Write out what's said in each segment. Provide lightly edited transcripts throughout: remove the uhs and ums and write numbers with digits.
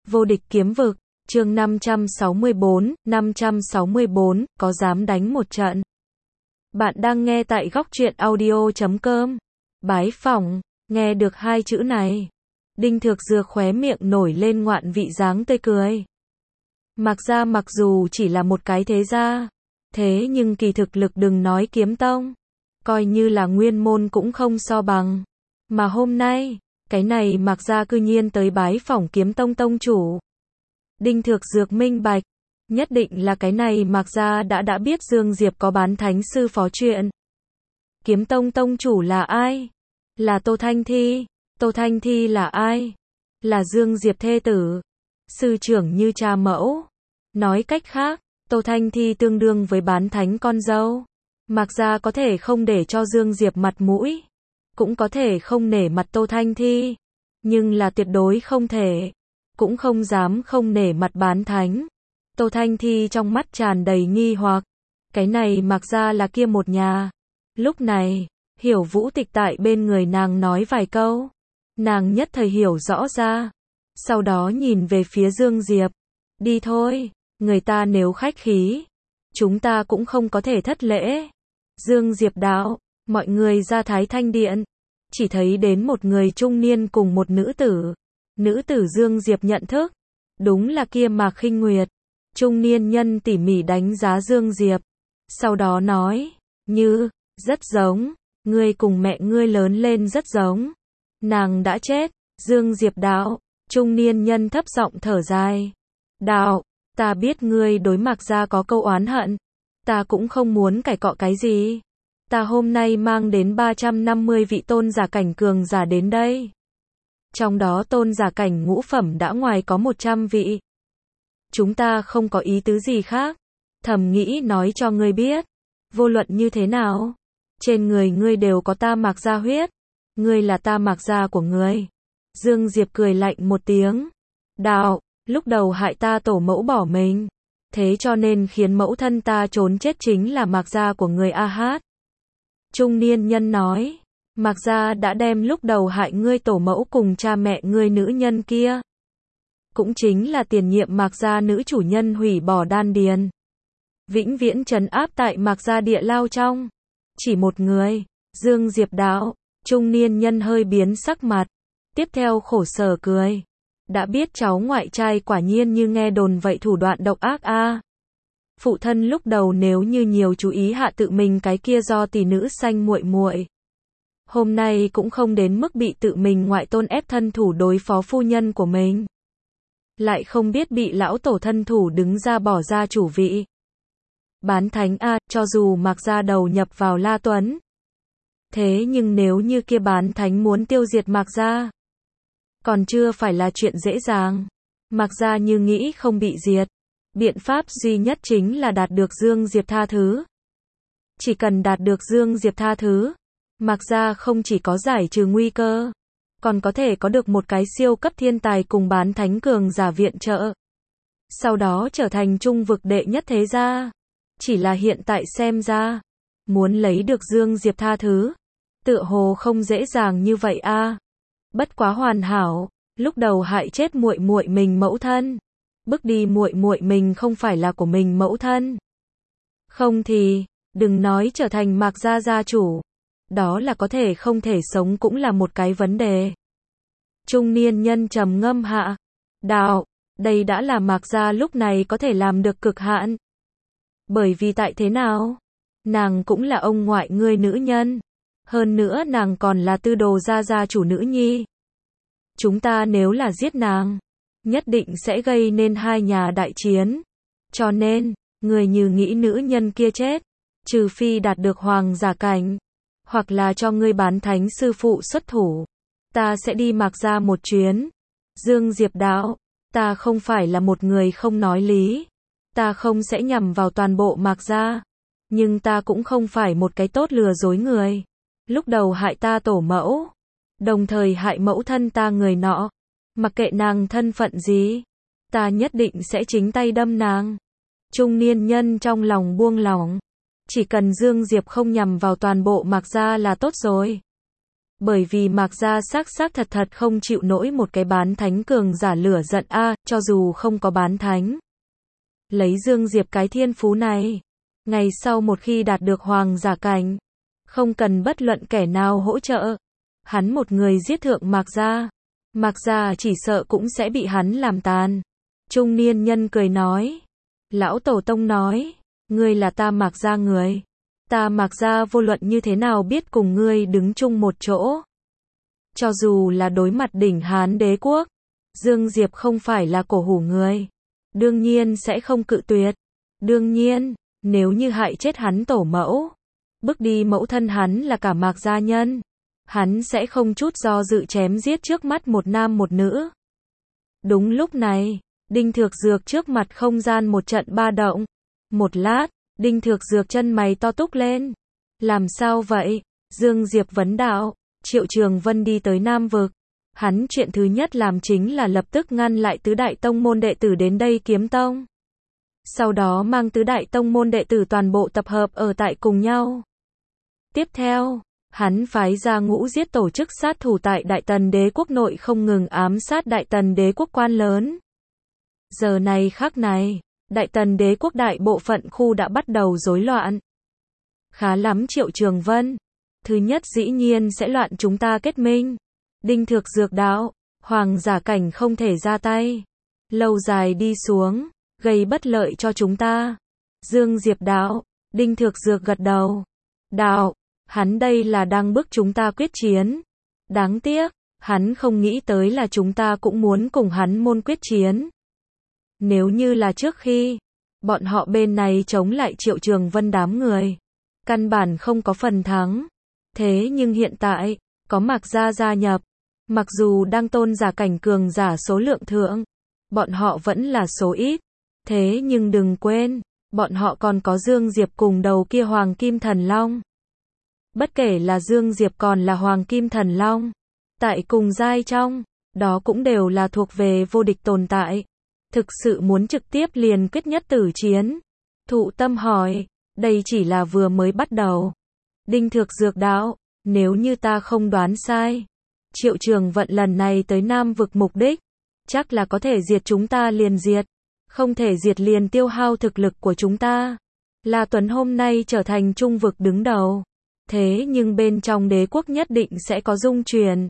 Vô địch kiếm vực, chương 564, có dám đánh một trận. Bạn đang nghe tại góc truyện audio.com. Bái phỏng, nghe được hai chữ này. Đinh Thược Dược khóe miệng nổi lên ngoạn vị dáng tươi cười. Mạc gia mặc dù chỉ là một cái thế gia, thế nhưng kỳ thực lực đừng nói kiếm tông, coi như là nguyên môn cũng không so bằng. Mà hôm nay, cái này Mạc gia cư nhiên tới bái phỏng kiếm tông tông chủ. Đinh Thược Dược minh bạch, nhất định là cái này Mạc gia đã biết Dương Diệp có bán thánh sư phó chuyện. Kiếm tông tông chủ là ai? Là Tô Thanh Thi. Tô Thanh Thi là ai? Là Dương Diệp thê tử. Sư trưởng như cha mẫu. Nói cách khác, Tô Thanh Thi tương đương với bán thánh con dâu. Mạc gia có thể không để cho Dương Diệp mặt mũi, cũng có thể không nể mặt Tô Thanh Thi, nhưng là tuyệt đối không thể, cũng không dám không nể mặt bán thánh. Tô Thanh Thi trong mắt tràn đầy nghi hoặc, cái này Mạc gia là kia một nhà. Lúc này, Hiểu Vũ Tịch tại bên người nàng nói vài câu, nàng nhất thời hiểu rõ ra, sau đó nhìn về phía Dương Diệp, đi thôi, người ta nếu khách khí, chúng ta cũng không có thể thất lễ. Dương Diệp đạo, mọi người ra Thái Thanh Điện, chỉ thấy đến một người trung niên cùng một nữ tử. Nữ tử Dương Diệp nhận thức, đúng là kia Mạc Khinh Nguyệt. Trung niên nhân tỉ mỉ đánh giá Dương Diệp, sau đó nói, như, rất giống, ngươi cùng mẹ ngươi lớn lên rất giống. Nàng đã chết. Dương Diệp đạo, trung niên nhân thấp giọng thở dài. Đạo, ta biết ngươi đối Mạc gia có câu oán hận, ta cũng không muốn cãi cọ cái gì. Ta hôm nay mang đến 350 vị tôn giả cảnh cường giả đến đây. Trong đó tôn giả cảnh ngũ phẩm đã ngoài có 100 vị. Chúng ta không có ý tứ gì khác. Thầm nghĩ nói cho ngươi biết. Vô luận như thế nào, trên người ngươi đều có ta Mạc gia huyết. Ngươi là ta Mạc gia của ngươi. Dương Diệp cười lạnh một tiếng. Đạo, lúc đầu hại ta tổ mẫu bỏ mình, thế cho nên khiến mẫu thân ta trốn chết chính là Mạc gia của người A Hát. Trung niên nhân nói, Mạc gia đã đem lúc đầu hại ngươi tổ mẫu cùng cha mẹ ngươi nữ nhân kia, cũng chính là tiền nhiệm Mạc gia nữ chủ nhân hủy bỏ đan điền, vĩnh viễn trấn áp tại Mạc gia địa lao trong. Chỉ một người. Dương Diệp đạo. Trung niên nhân hơi biến sắc mặt, tiếp theo khổ sở cười. Đã biết cháu ngoại trai quả nhiên như nghe đồn vậy thủ đoạn độc ác a. Phụ thân lúc đầu nếu như nhiều chú ý hạ tự mình cái kia do tỷ nữ sanh muội muội, hôm nay cũng không đến mức bị tự mình ngoại tôn ép thân thủ đối phó phu nhân của mình. Lại không biết bị lão tổ thân thủ đứng ra bỏ ra chủ vị. Bán thánh a, cho dù Mạc gia đầu nhập vào La Tuấn, thế nhưng nếu như kia bán thánh muốn tiêu diệt Mạc gia, còn chưa phải là chuyện dễ dàng. Mạc gia như nghĩ không bị diệt, biện pháp duy nhất chính là đạt được Dương Diệp tha thứ. Chỉ cần đạt được Dương Diệp tha thứ, Mạc gia không chỉ có giải trừ nguy cơ, còn có thể có được một cái siêu cấp thiên tài cùng bán thánh cường giả viện trợ, sau đó trở thành trung vực đệ nhất thế gia. Chỉ là hiện tại xem ra, muốn lấy được Dương Diệp tha thứ, tựa hồ không dễ dàng như vậy a. Bất quá hoàn hảo, lúc đầu hại chết muội muội mình mẫu thân, bước đi muội muội mình không phải là của mình mẫu thân. Không thì, đừng nói trở thành Mạc gia gia chủ, đó là có thể không thể sống cũng là một cái vấn đề. Trung niên nhân trầm ngâm hạ, đạo, đây đã là Mạc gia lúc này có thể làm được cực hạn. Bởi vì tại thế nào? Nàng cũng là ông ngoại ngươi nữ nhân. Hơn nữa nàng còn là Tư Đồ gia gia chủ nữ nhi. Chúng ta nếu là giết nàng, nhất định sẽ gây nên hai nhà đại chiến. Cho nên, người như nghĩ nữ nhân kia chết, trừ phi đạt được hoàng giả cảnh, hoặc là cho ngươi bán thánh sư phụ xuất thủ, ta sẽ đi Mạc gia một chuyến. Dương Diệp đạo, ta không phải là một người không nói lý, ta không sẽ nhằm vào toàn bộ Mạc gia, nhưng ta cũng không phải một cái tốt lừa dối người. Lúc đầu hại ta tổ mẫu, đồng thời hại mẫu thân ta người nọ, mặc kệ nàng thân phận gì, ta nhất định sẽ chính tay đâm nàng. Trung niên nhân trong lòng buông lỏng, chỉ cần Dương Diệp không nhằm vào toàn bộ Mạc gia là tốt rồi. Bởi vì Mạc Gia xác thật không chịu nổi một cái bán thánh cường giả lửa giận cho dù không có bán thánh. Lấy Dương Diệp cái thiên phú này, ngày sau một khi đạt được hoàng giả cảnh, không cần bất luận kẻ nào hỗ trợ, hắn một người giết thượng Mạc Gia chỉ sợ cũng sẽ bị hắn làm tàn. Trung niên nhân cười nói, lão tổ tông nói, ngươi là ta Mạc Gia người. Ta Mạc Gia vô luận như thế nào biết cùng ngươi đứng chung một chỗ. Cho dù là đối mặt đỉnh Hán đế quốc, Dương Diệp không phải là cổ hủ người. Đương nhiên sẽ không cự tuyệt. Đương nhiên, nếu như hại chết hắn tổ mẫu, bước đi mẫu thân hắn là cả Mạc Gia nhân, hắn sẽ không chút do dự chém giết trước mắt một nam một nữ. Đúng lúc này, Đinh Thược Dược trước mặt không gian một trận ba động. Một lát, Đinh Thược Dược chân mày to túc lên. Làm sao vậy? Dương Diệp vấn đạo. Triệu Trường Vân đi tới Nam Vực. Hắn chuyện thứ nhất làm chính là lập tức ngăn lại tứ đại tông môn đệ tử đến đây kiếm tông. Sau đó mang tứ đại tông môn đệ tử toàn bộ tập hợp ở tại cùng nhau. Tiếp theo, hắn phái ra Ngũ Giết tổ chức sát thủ tại Đại Tần đế quốc nội không ngừng ám sát Đại Tần đế quốc quan lớn. Giờ này khắc này, Đại Tần đế quốc đại bộ phận khu đã bắt đầu rối loạn. Khá lắm Triệu Trường Vân. Thứ nhất dĩ nhiên sẽ loạn chúng ta kết minh. Đinh Thược Dược đạo, hoàng giả cảnh không thể ra tay. Lâu dài đi xuống, gây bất lợi cho chúng ta. Dương Diệp đạo, Đinh Thược Dược gật đầu. Đạo, hắn đây là đang bức chúng ta quyết chiến. Đáng tiếc, hắn không nghĩ tới là chúng ta cũng muốn cùng hắn môn quyết chiến. Nếu như là trước khi, bọn họ bên này chống lại Triệu Trường Vân đám người, căn bản không có phần thắng. Thế nhưng hiện tại, có Mạc Gia gia nhập, mặc dù đang tôn giả cảnh cường giả số lượng thượng, bọn họ vẫn là số ít. Thế nhưng đừng quên, bọn họ còn có Dương Diệp cùng đầu kia Hoàng Kim Thần Long. Bất kể là Dương Diệp còn là Hoàng Kim Thần Long, tại cùng giai trong, đó cũng đều là thuộc về vô địch tồn tại. Thực sự muốn trực tiếp liền quyết nhất tử chiến. Thụ Tâm hỏi, đây chỉ là vừa mới bắt đầu. Đinh Thược Dược đạo, nếu như ta không đoán sai, Triệu Trường Vận lần này tới Nam Vực mục đích, chắc là có thể diệt chúng ta liền diệt, không thể diệt liền tiêu hao thực lực của chúng ta. La Tuấn hôm nay trở thành Trung Vực đứng đầu, thế nhưng bên trong đế quốc nhất định sẽ có dung chuyển.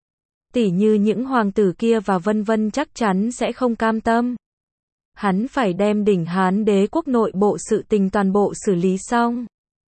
Tỉ như những hoàng tử kia và vân vân chắc chắn sẽ không cam tâm. Hắn phải đem đỉnh Hán đế quốc nội bộ sự tình toàn bộ xử lý xong,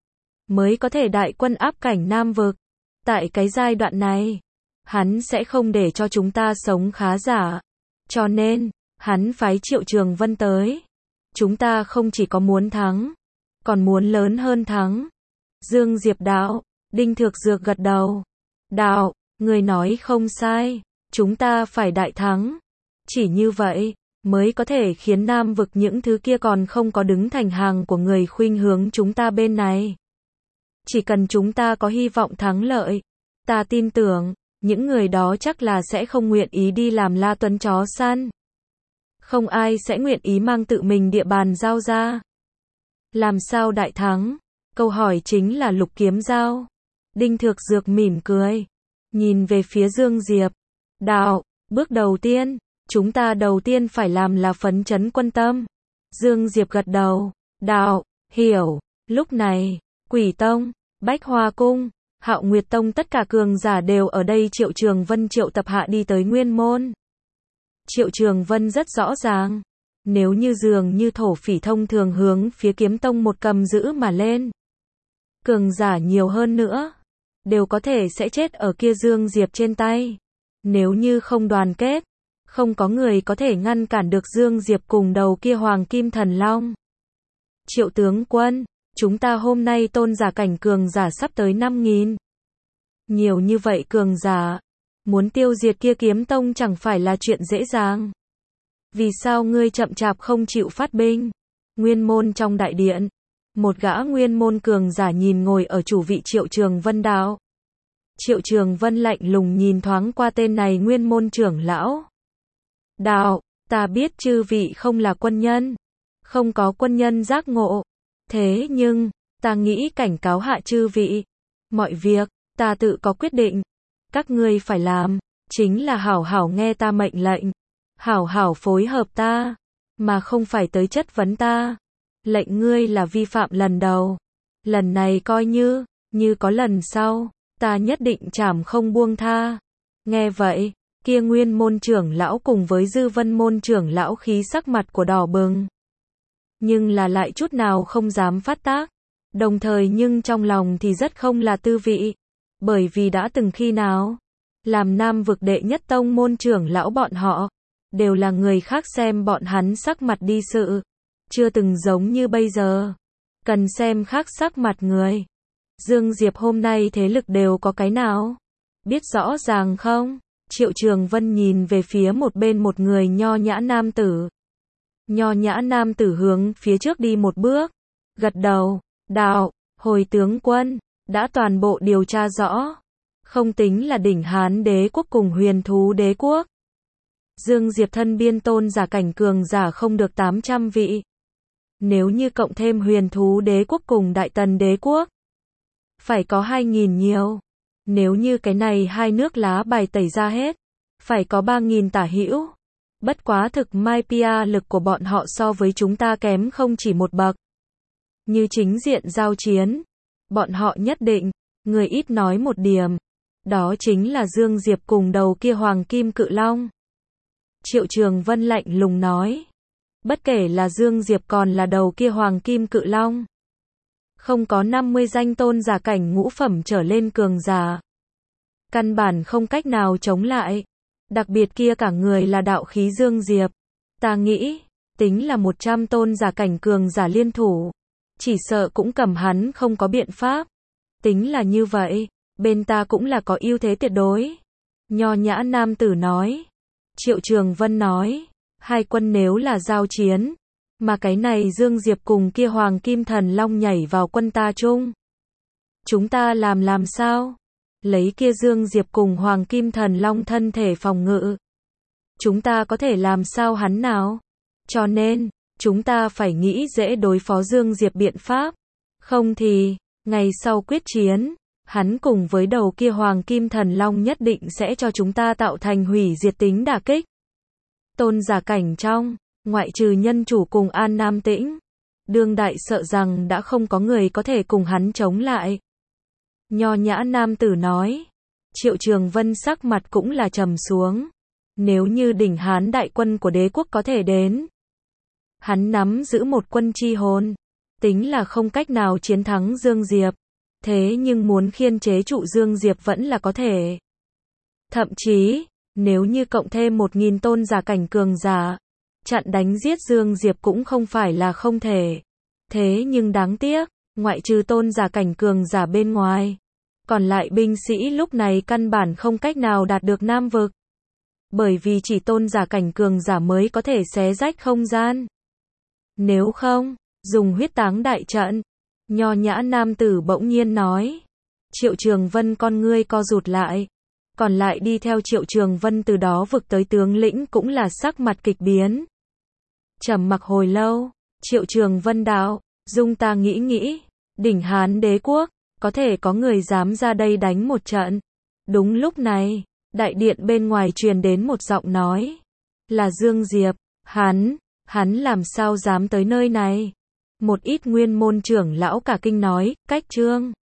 mới có thể đại quân áp cảnh Nam Vực. Tại cái giai đoạn này, hắn sẽ không để cho chúng ta sống khá giả. Cho nên, hắn phái Triệu Trường Vân tới. Chúng ta không chỉ có muốn thắng, còn muốn lớn hơn thắng. Dương Diệp đạo, Đinh Thược Dược gật đầu. Đạo, người nói không sai, chúng ta phải đại thắng. Chỉ như vậy, mới có thể khiến Nam Vực những thứ kia còn không có đứng thành hàng của người khuynh hướng chúng ta bên này. Chỉ cần chúng ta có hy vọng thắng lợi, ta tin tưởng, những người đó chắc là sẽ không nguyện ý đi làm La Tuấn chó săn. Không ai sẽ nguyện ý mang tự mình địa bàn giao ra. Làm sao đại thắng? Câu hỏi chính là Lục Kiếm Giao. Đinh Thược Dược mỉm cười, nhìn về phía Dương Diệp. Đạo, bước đầu tiên, chúng ta đầu tiên phải làm là phấn chấn quân tâm. Dương Diệp gật đầu. Đạo, hiểu. Lúc này, Quỷ Tông, Bách Hoa Cung, Hạo Nguyệt Tông tất cả cường giả đều ở đây. Triệu Trường Vân triệu tập hạ đi tới Nguyên Môn. Triệu Trường Vân rất rõ ràng, nếu như dường như thổ phỉ thông thường hướng phía Kiếm Tông một cầm giữ mà lên, cường giả nhiều hơn nữa, đều có thể sẽ chết ở kia Dương Diệp trên tay. Nếu như không đoàn kết, không có người có thể ngăn cản được Dương Diệp cùng đầu kia Hoàng Kim Thần Long. Triệu tướng quân, chúng ta hôm nay tôn giả cảnh cường giả sắp tới 5.000. Nhiều như vậy cường giả, muốn tiêu diệt kia Kiếm Tông chẳng phải là chuyện dễ dàng. Vì sao ngươi chậm chạp không chịu phát binh? Nguyên Môn trong đại điện, một gã Nguyên Môn cường giả nhìn ngồi ở chủ vị Triệu Trường Vân đạo. Triệu Trường Vân lạnh lùng nhìn thoáng qua tên này Nguyên Môn trưởng lão. Đạo, ta biết chư vị không là quân nhân, không có quân nhân giác ngộ. Thế nhưng, ta nghĩ cảnh cáo hạ chư vị. Mọi việc, ta tự có quyết định. Các ngươi phải làm, chính là hảo hảo nghe ta mệnh lệnh, hảo hảo phối hợp ta, mà không phải tới chất vấn ta. Lệnh ngươi là vi phạm lần đầu, lần này coi như có lần sau, ta nhất định trảm không buông tha. Nghe vậy, kia Nguyên môn trưởng lão cùng với Dư Vân môn trưởng lão khí sắc mặt của đỏ bừng, nhưng là lại chút nào không dám phát tác, đồng thời nhưng trong lòng thì rất không là tư vị, bởi vì đã từng khi nào, làm Nam vực đệ nhất tông môn trưởng lão bọn họ, đều là người khác xem bọn hắn sắc mặt đi sự, chưa từng giống như bây giờ, cần xem khác sắc mặt người. Dương Diệp hôm nay thế lực đều có cái nào? Biết rõ ràng không? Triệu Trường Vân nhìn về phía một bên một người nho nhã nam tử. Nho nhã nam tử hướng phía trước đi một bước, gật đầu, đạo, hồi tướng quân, đã toàn bộ điều tra rõ, không tính là đỉnh Hán đế quốc cùng huyền thú đế quốc. Dương Diệp thân biên tôn giả cảnh cường giả không được 800 vị. Nếu như cộng thêm huyền thú đế quốc cùng đại tần đế quốc, phải có 2.000 nhiều. Nếu như cái này hai nước lá bài tẩy ra hết, phải có 3.000 tả hữu. Bất quá thực mai PR lực của bọn họ so với chúng ta kém không chỉ một bậc. Như chính diện giao chiến, bọn họ nhất định, người ít nói một điểm. Đó chính là Dương Diệp cùng đầu kia hoàng kim cự long. Triệu Trường Vân lạnh lùng nói. Bất kể là Dương Diệp còn là đầu kia hoàng kim cự long, không có 50 danh tôn giả cảnh ngũ phẩm trở lên cường giả, căn bản không cách nào chống lại. Đặc biệt kia cả người là đạo khí Dương Diệp. Ta nghĩ, tính là 100 tôn giả cảnh cường giả liên thủ, chỉ sợ cũng cầm hắn không có biện pháp. Tính là như vậy, bên ta cũng là có ưu thế tuyệt đối. Nho nhã nam tử nói. Triệu Trường Vân nói, hai quân nếu là giao chiến, mà cái này Dương Diệp cùng kia Hoàng Kim Thần Long nhảy vào quân ta chung, chúng ta làm sao? Lấy kia Dương Diệp cùng Hoàng Kim Thần Long thân thể phòng ngự, chúng ta có thể làm sao hắn nào? Cho nên, chúng ta phải nghĩ dễ đối phó Dương Diệp biện pháp. Không thì, ngày sau quyết chiến, hắn cùng với đầu kia Hoàng Kim Thần Long nhất định sẽ cho chúng ta tạo thành hủy diệt tính đả kích. Tôn giả cảnh trong, ngoại trừ nhân chủ cùng An Nam Tĩnh, đương đại sợ rằng đã không có người có thể cùng hắn chống lại. Nho nhã nam tử nói. Triệu Trường Vân sắc mặt cũng là trầm xuống. Nếu như đỉnh Hán đại quân của đế quốc có thể đến, hắn nắm giữ một quân chi hồn, tính là không cách nào chiến thắng Dương Diệp, thế nhưng muốn khiên chế trụ Dương Diệp vẫn là có thể. Thậm chí, nếu như cộng thêm 1.000 tôn giả cảnh cường giả, chặn đánh giết Dương Diệp cũng không phải là không thể. Thế nhưng đáng tiếc, ngoại trừ tôn giả cảnh cường giả bên ngoài, còn lại binh sĩ lúc này căn bản không cách nào đạt được Nam vực. Bởi vì chỉ tôn giả cảnh cường giả mới có thể xé rách không gian. Nếu không, dùng huyết táng đại trận. Nho nhã nam tử bỗng nhiên nói. Triệu Trường Vân con ngươi co rụt lại. Còn lại đi theo Triệu Trường Vân từ đó vực tới tướng lĩnh cũng là sắc mặt kịch biến. Trầm mặc hồi lâu, Triệu Trường Vân đạo, dung ta nghĩ, đỉnh Hán đế quốc, có thể có người dám ra đây đánh một trận. Đúng lúc này, đại điện bên ngoài truyền đến một giọng nói. Là Dương Diệp, hắn làm sao dám tới nơi này? Một ít nguyên môn trưởng lão cả kinh nói, cách trương.